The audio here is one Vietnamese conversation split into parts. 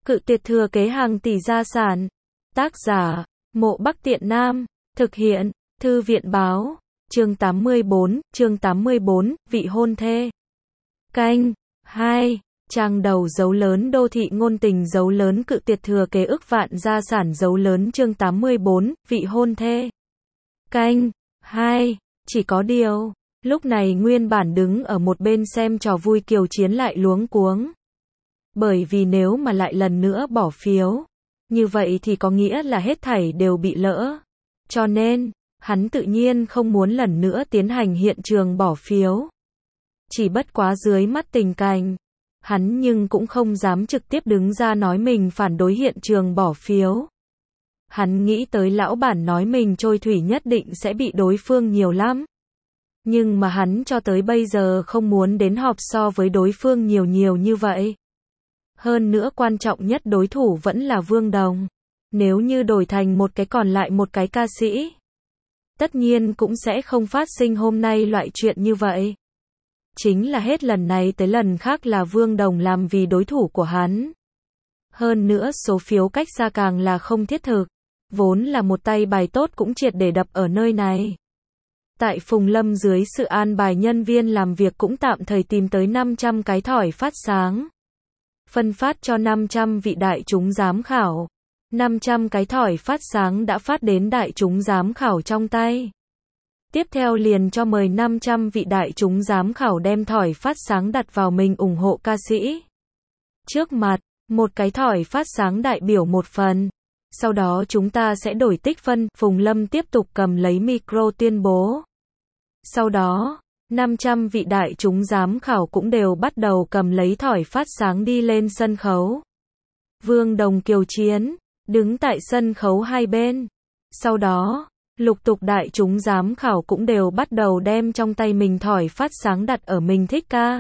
Cự tuyệt thừa kế hàng tỷ gia sản. Tác giả, Mộ Bắc Tiện Nam. Thực hiện, Thư viện báo. Chương 84, vị hôn thê. Canh 2. Trang đầu dấu lớn đô thị ngôn tình dấu lớn cự tuyệt thừa kế ức vạn gia sản dấu lớn chương 84, vị hôn thê. Canh 2. Chỉ có điều, lúc này nguyên bản đứng ở một bên xem trò vui Kiều Chiến lại luống cuống. Bởi vì nếu mà lại lần nữa bỏ phiếu, như vậy thì có nghĩa là hết thảy đều bị lỡ. Cho nên, hắn tự nhiên không muốn lần nữa tiến hành hiện trường bỏ phiếu. Chỉ bất quá dưới mắt tình cảnh, hắn nhưng cũng không dám trực tiếp đứng ra nói mình phản đối hiện trường bỏ phiếu. Hắn nghĩ tới lão bản nói mình trôi thủy nhất định sẽ bị đối phương nhiều lắm. Nhưng mà hắn cho tới bây giờ không muốn đến họp so với đối phương nhiều như vậy. Hơn nữa quan trọng nhất đối thủ vẫn là Vương Đồng. Nếu như đổi thành một cái còn lại một cái ca sĩ, tất nhiên cũng sẽ không phát sinh hôm nay loại chuyện như vậy. Chính là hết lần này tới lần khác là Vương Đồng làm vì đối thủ của hắn. Hơn nữa số phiếu cách xa càng là không thiết thực. Vốn là một tay bài tốt cũng triệt để đập ở nơi này. Tại Phùng Lâm dưới sự an bài nhân viên làm việc cũng tạm thời tìm tới 500 cái thỏi phát sáng. Phân phát cho 500 vị đại chúng giám khảo. 500 cái thỏi phát sáng đã phát đến đại chúng giám khảo trong tay. Tiếp theo liền cho mời 500 vị đại chúng giám khảo đem thỏi phát sáng đặt vào mình ủng hộ ca sĩ. Trước mặt, một cái thỏi phát sáng đại biểu một phần. Sau đó chúng ta sẽ đổi tích phân, Phùng Lâm tiếp tục cầm lấy micro tuyên bố. Sau đó, 500 vị đại chúng giám khảo cũng đều bắt đầu cầm lấy thỏi phát sáng đi lên sân khấu. Vương Đồng Kiều Chiến, đứng tại sân khấu hai bên. Sau đó, lục tục đại chúng giám khảo cũng đều bắt đầu đem trong tay mình thỏi phát sáng đặt ở mình thích ca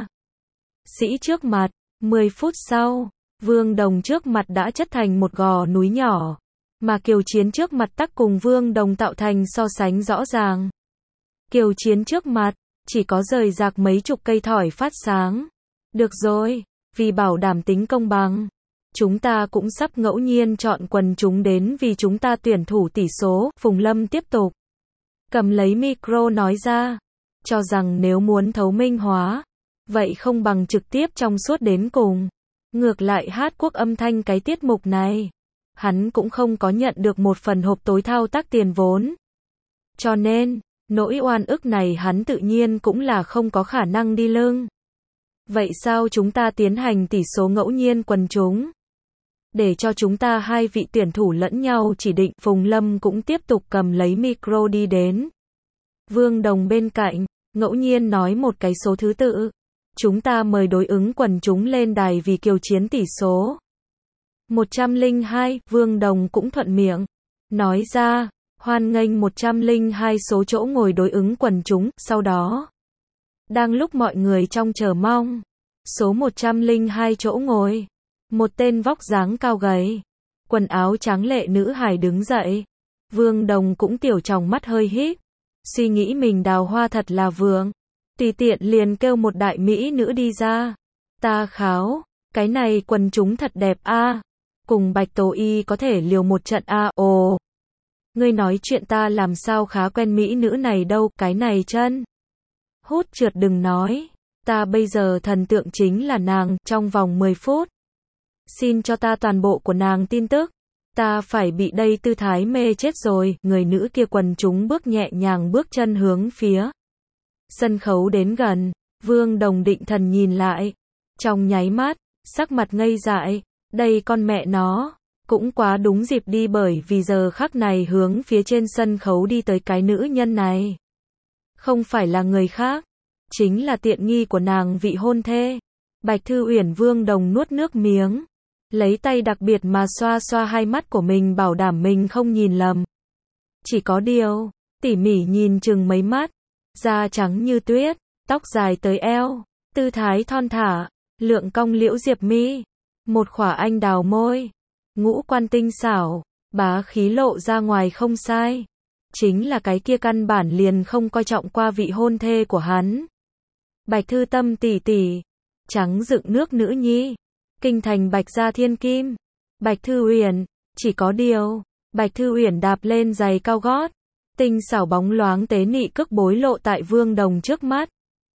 sĩ trước mặt. 10 phút sau, Vương Đồng trước mặt đã chất thành một gò núi nhỏ, mà Kiều Chiến trước mặt tắc cùng Vương Đồng tạo thành so sánh rõ ràng. Kiều Chiến trước mặt, chỉ có rời rạc mấy chục cây thỏi phát sáng. Được rồi, vì bảo đảm tính công bằng, chúng ta cũng sắp ngẫu nhiên chọn quần chúng đến vì chúng ta tuyển thủ tỷ số. Phùng Lâm tiếp tục cầm lấy micro nói ra, cho rằng nếu muốn thấu minh hóa, vậy không bằng trực tiếp trong suốt đến cùng. Ngược lại hát quốc âm thanh cái tiết mục này, hắn cũng không có nhận được một phần hộp tối thao tác tiền vốn. Cho nên, nỗi oan ức này hắn tự nhiên cũng là không có khả năng đi lưng. Vậy sao chúng ta tiến hành tỷ số ngẫu nhiên quần chúng? Để cho chúng ta hai vị tuyển thủ lẫn nhau chỉ định. Phùng Lâm cũng tiếp tục cầm lấy micro đi đến Vương Đồng bên cạnh, ngẫu nhiên nói một cái số thứ tự. Chúng ta mời đối ứng quần chúng lên đài vì Kiều Chiến tỷ số 102, Vương Đồng cũng thuận miệng nói ra, hoan nghênh 102 số chỗ ngồi đối ứng quần chúng. Sau đó, đang lúc mọi người trong chờ mong, số 102 chỗ ngồi, một tên vóc dáng cao gầy, quần áo tráng lệ nữ hài đứng dậy. Vương Đồng cũng tiểu tròng mắt hơi híp, suy nghĩ mình đào hoa thật là vượng, tùy tiện liền kêu một đại mỹ nữ đi ra. Ta kháo, cái này quần chúng thật đẹp a, cùng Bạch Tố Y có thể liều một trận a. Ồ, ngươi nói chuyện ta làm sao khá quen mỹ nữ này đâu, cái này chân hút trượt đừng nói, ta bây giờ thần tượng chính là nàng. Trong vòng 10 phút, xin cho ta toàn bộ của nàng tin tức, ta phải bị đây tư thái mê chết rồi. Người nữ kia quần chúng bước nhẹ nhàng bước chân hướng phía sân khấu đến gần. Vương Đồng định thần nhìn lại, trong nháy mắt, sắc mặt ngây dại, đây con mẹ nó, cũng quá đúng dịp đi, bởi vì giờ khắc này hướng phía trên sân khấu đi tới cái nữ nhân này. Không phải là người khác, chính là tiện nghi của nàng vị hôn thê, Bạch Thư Uyển. Vương Đồng nuốt nước miếng, lấy tay đặc biệt mà xoa xoa hai mắt của mình bảo đảm mình không nhìn lầm. Chỉ có điều, tỉ mỉ nhìn chừng mấy mắt, da trắng như tuyết, tóc dài tới eo, tư thái thon thả, lượng cong liễu diệp mi, một khỏa anh đào môi, ngũ quan tinh xảo, bá khí lộ ra ngoài không sai. Chính là cái kia căn bản liền không coi trọng qua vị hôn thê của hắn. Bạch Thư Tâm tỷ tỷ, trắng dựng nước nữ nhi, kinh thành Bạch gia thiên kim. Bạch Thư Uyển. Chỉ có điều, Bạch Thư Uyển đạp lên giày cao gót, tinh xảo bóng loáng tế nị cước bối lộ tại Vương Đồng trước mắt,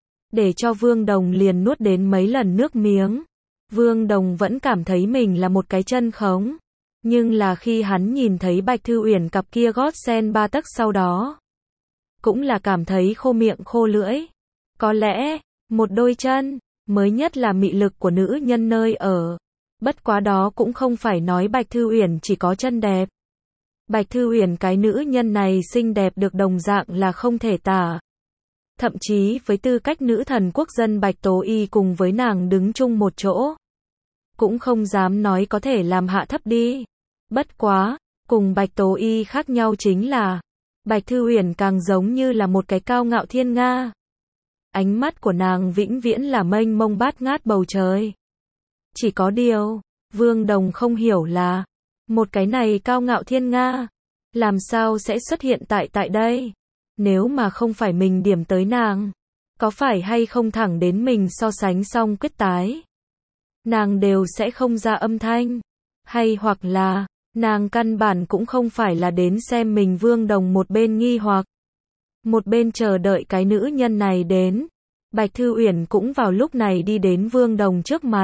để cho Vương Đồng liền nuốt đến mấy lần nước miếng. Vương Đồng vẫn cảm thấy mình là một cái chân khống, nhưng là khi hắn nhìn thấy Bạch Thư Uyển cặp kia gót sen 3 tấc sau đó, cũng là cảm thấy khô miệng khô lưỡi. Có lẽ, một đôi chân, mới nhất là mị lực của nữ nhân nơi ở. Bất quá đó cũng không phải nói Bạch Thư Uyển chỉ có chân đẹp. Bạch Thư Uyển cái nữ nhân này xinh đẹp được đồng dạng là không thể tả. Thậm chí với tư cách nữ thần quốc dân Bạch Tố Y cùng với nàng đứng chung một chỗ, cũng không dám nói có thể làm hạ thấp đi. Bất quá, cùng Bạch Tố Y khác nhau chính là, Bạch Thư Uyển càng giống như là một cái cao ngạo thiên nga. Ánh mắt của nàng vĩnh viễn là mênh mông bát ngát bầu trời. Chỉ có điều, Vương Đồng không hiểu là, một cái này cao ngạo thiên nga, làm sao sẽ xuất hiện tại đây? Nếu mà không phải mình điểm tới nàng, có phải hay không thẳng đến mình so sánh xong quyết tái, nàng đều sẽ không ra âm thanh. Hay hoặc là, nàng căn bản cũng không phải là đến xem mình. Vương Đồng một bên nghi hoặc, một bên chờ đợi cái nữ nhân này đến. Bạch Thư Uyển cũng vào lúc này đi đến Vương Đồng trước mặt.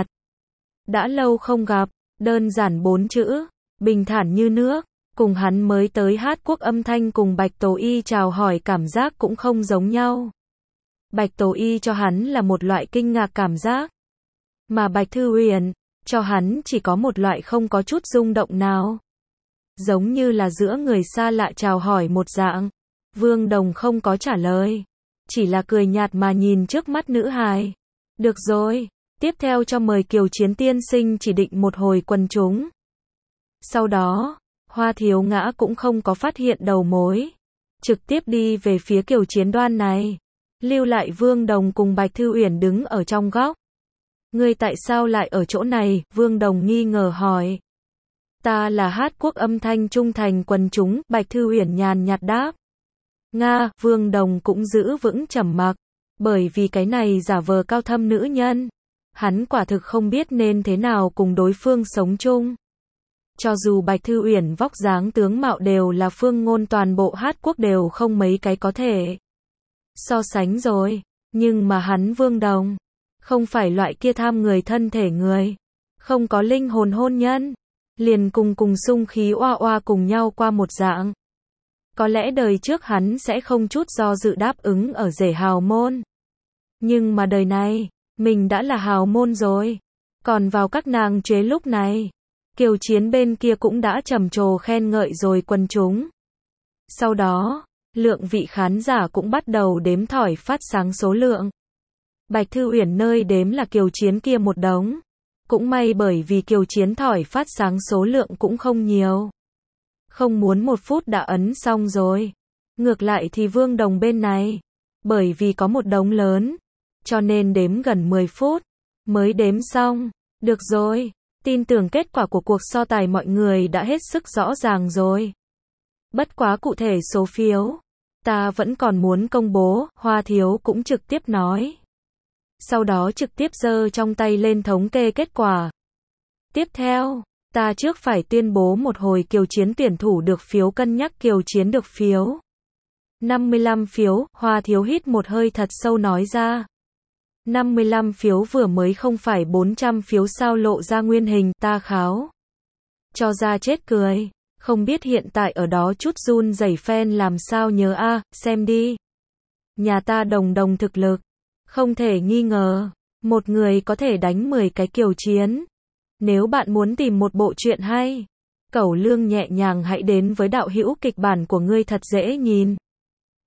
Đã lâu không gặp, đơn giản 4 chữ, bình thản như nước, cùng hắn mới tới hát quốc âm thanh cùng Bạch Tố Y chào hỏi cảm giác cũng không giống nhau. Bạch Tố Y cho hắn là một loại kinh ngạc cảm giác, mà Bạch Thư Uyển cho hắn chỉ có một loại không có chút rung động nào. Giống như là giữa người xa lạ chào hỏi một dạng. Vương Đồng không có trả lời, chỉ là cười nhạt mà nhìn trước mắt nữ hài. Được rồi, tiếp theo cho mời Kiều Chiến tiên sinh chỉ định một hồi quần chúng. Sau đó, Hoa Thiếu Ngã cũng không có phát hiện đầu mối, trực tiếp đi về phía Kiều Chiến đoan này, lưu lại Vương Đồng cùng Bạch Thư Uyển đứng ở trong góc. Ngươi tại sao lại ở chỗ này? Vương Đồng nghi ngờ hỏi. Ta là hát quốc âm thanh trung thành quần chúng, Bạch Thư Uyển nhàn nhạt đáp. Nga, Vương Đồng cũng giữ vững trầm mặc, bởi vì cái này giả vờ cao thâm nữ nhân, hắn quả thực không biết nên thế nào cùng đối phương sống chung. Cho dù Bạch Thư Uyển vóc dáng tướng mạo đều là phương ngôn toàn bộ hát quốc đều không mấy cái có thể so sánh rồi, nhưng mà hắn Vương Đồng không phải loại kia tham người thân thể người, không có linh hồn hôn nhân, liền cùng xung khí oa oa cùng nhau qua một dạng. Có lẽ đời trước hắn sẽ không chút do dự đáp ứng ở rể hào môn. Nhưng mà đời này, mình đã là hào môn rồi. Còn vào các nàng chế lúc này, Kiều Chiến bên kia cũng đã trầm trồ khen ngợi rồi quần chúng. Sau đó, lượng vị khán giả cũng bắt đầu đếm thỏi phát sáng số lượng. Bạch Thư Uyển nơi đếm là Kiều Chiến kia một đống. Cũng may bởi vì Kiều Chiến thỏi phát sáng số lượng cũng không nhiều. Không muốn 1 phút đã ấn xong rồi. Ngược lại thì Vương Đồng bên này, bởi vì có một đống lớn, cho nên đếm gần 10 phút, mới đếm xong. Được rồi, tin tưởng kết quả của cuộc so tài mọi người đã hết sức rõ ràng rồi. Bất quá cụ thể số phiếu, ta vẫn còn muốn công bố, Hoa Thiếu cũng trực tiếp nói. Sau đó trực tiếp giơ trong tay lên thống kê kết quả. Tiếp theo, ta trước phải tuyên bố một hồi Kiều Chiến tuyển thủ được phiếu, cân nhắc Kiều Chiến được phiếu 55 phiếu, Hoa Thiếu hít một hơi thật sâu nói ra. 55 phiếu vừa mới không phải 400 phiếu sao, lộ ra nguyên hình, ta kháo. Cho ra chết cười, không biết hiện tại ở đó chút run rẩy fan làm sao nhớ a, xem đi. Nhà ta đồng thực lực, không thể nghi ngờ, một người có thể đánh 10 cái Kiều Chiến. Nếu bạn muốn tìm một bộ truyện hay, cẩu lương nhẹ nhàng, hãy đến với đạo hữu kịch bản của ngươi thật dễ nhìn.